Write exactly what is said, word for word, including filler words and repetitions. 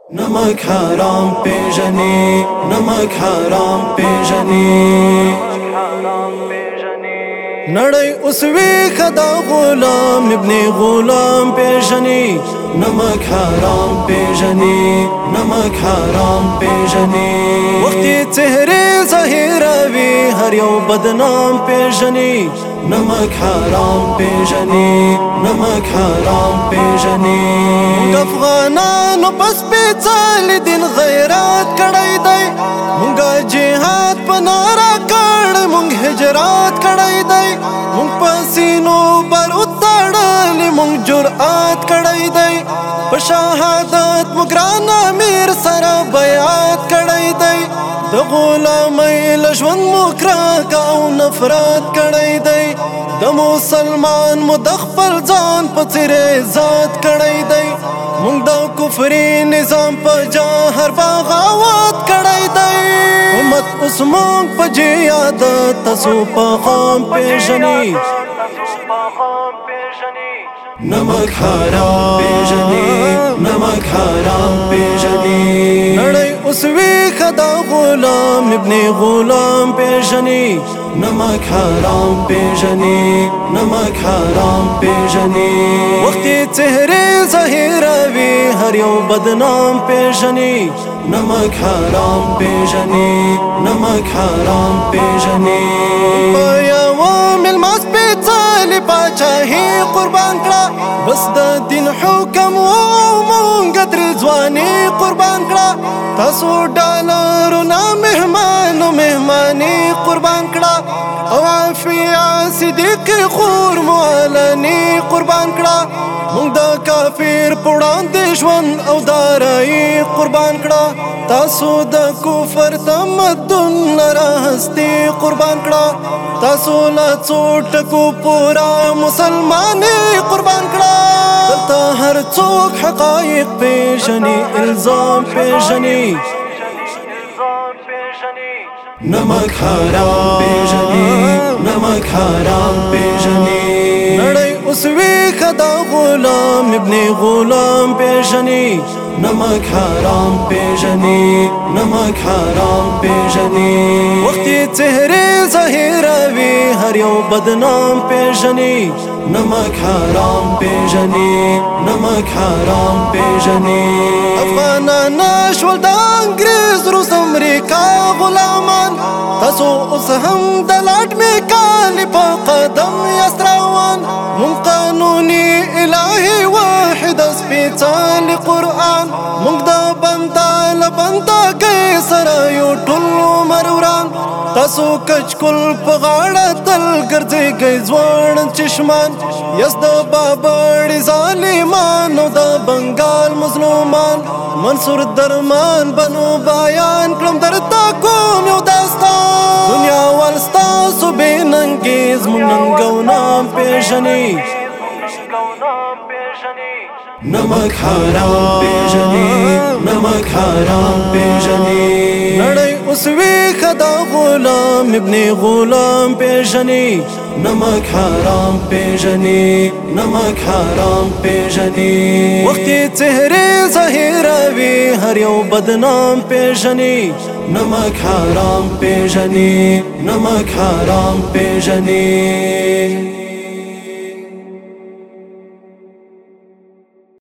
نمک حرام پیژنی، نمک حرام پیژنی. نړۍ اوس ویښه دا غلام ابن غلام پیژني. نمک حرام پیژني، نمک حرام پیژني. وختي چهرې ظاهروي هر یو بدنام پیژني. نمک حرام پیژني، نمک حرام پیژني. موږ افغانانو پس پیڅلی دین غیرت کړی دی. موږ جهاد په ناره کړی، موږ هجرات کړی دی. موږ په سینو بارود تړلی، موږ جرأت کړی دی. په شهادت موږ ګران امیر سره بیعت کړی دی. د غلامۍ له ژوند مو کرکه او نفرت کړی دی. د مسلمان مو د خپل ځان په څېر عزت کړی دی. موږ د کفري نظام په جهر بغاوت کړی دی. امت اوس موږ په جهاد تاسو په خام پیژني. نمک حرام پیژني، نمک حرام پیژني. نړۍ اوس ویښه دا غلام ابن غلام پیژني. نمک حرام پیژني، نمک حرام پیژني. وختي چهرې ظاهروي هر یو بدنام پیژني. نمک حرام پیژني، نمک حرام پیژني. په یوه مېلمه سپېڅلې پاچاهي قربان کړه، بس د دین حکم و مونږ ترې ځواني قربان کړه. تاسو ډالرونه مهمانو مهماني قربان کړه، او عافیه صدیق خور مو علني قربان کړه. موږ د کافر په وړاندې ژوند او دارایي قربان کړه. تاسو د کفر تمدن لره هستي قربان کړه. تاسو له څو ټکو پوره مسلماني قربان کړه. دلته هر څوک حقایق پیژني، الزام پیژني. نمک حرام پیژني، نمک حرام پیژني. نړۍ اوس ویښه دا غلام ابن غلام پیژني. نمک حرام پیژني، نمک حرام پیژني. وختي چهرې ظاهروي هر یو بدنام پیژني. نمک حرام پیژني، نمک حرام پیژني. افغانان شول د انګریز روس امریکا غلامان. تاسو اوس هم د لاټمې کالي په قدم یاست روان. موږ قانوني الهي واحد سپېڅلی قرآن. موږ د بنده له بندګۍ سره یو ټول عمر وران. تاسو کچکول په غاړه تل ګرځېږئ ځوان چشمان. یاست د بابړې ظالمان او د بنګال مظلومان. منصور درمان بنو بیان کړم درته کوم یو داستان. دنیا وال ستاسو بې ننګیز موږ ننګ او نام پیژني. نمک حرام پیژني، نمک حرام پیژني. نړۍ اوس ویښه دا غلام ابن غلام پیژني. نمک حرام پیژني، نمک حرام پیژني. وختي چهرې ظاهروي هر یو بدنام پیژني. نمک حرام پیژني، نمک حرام پیژني.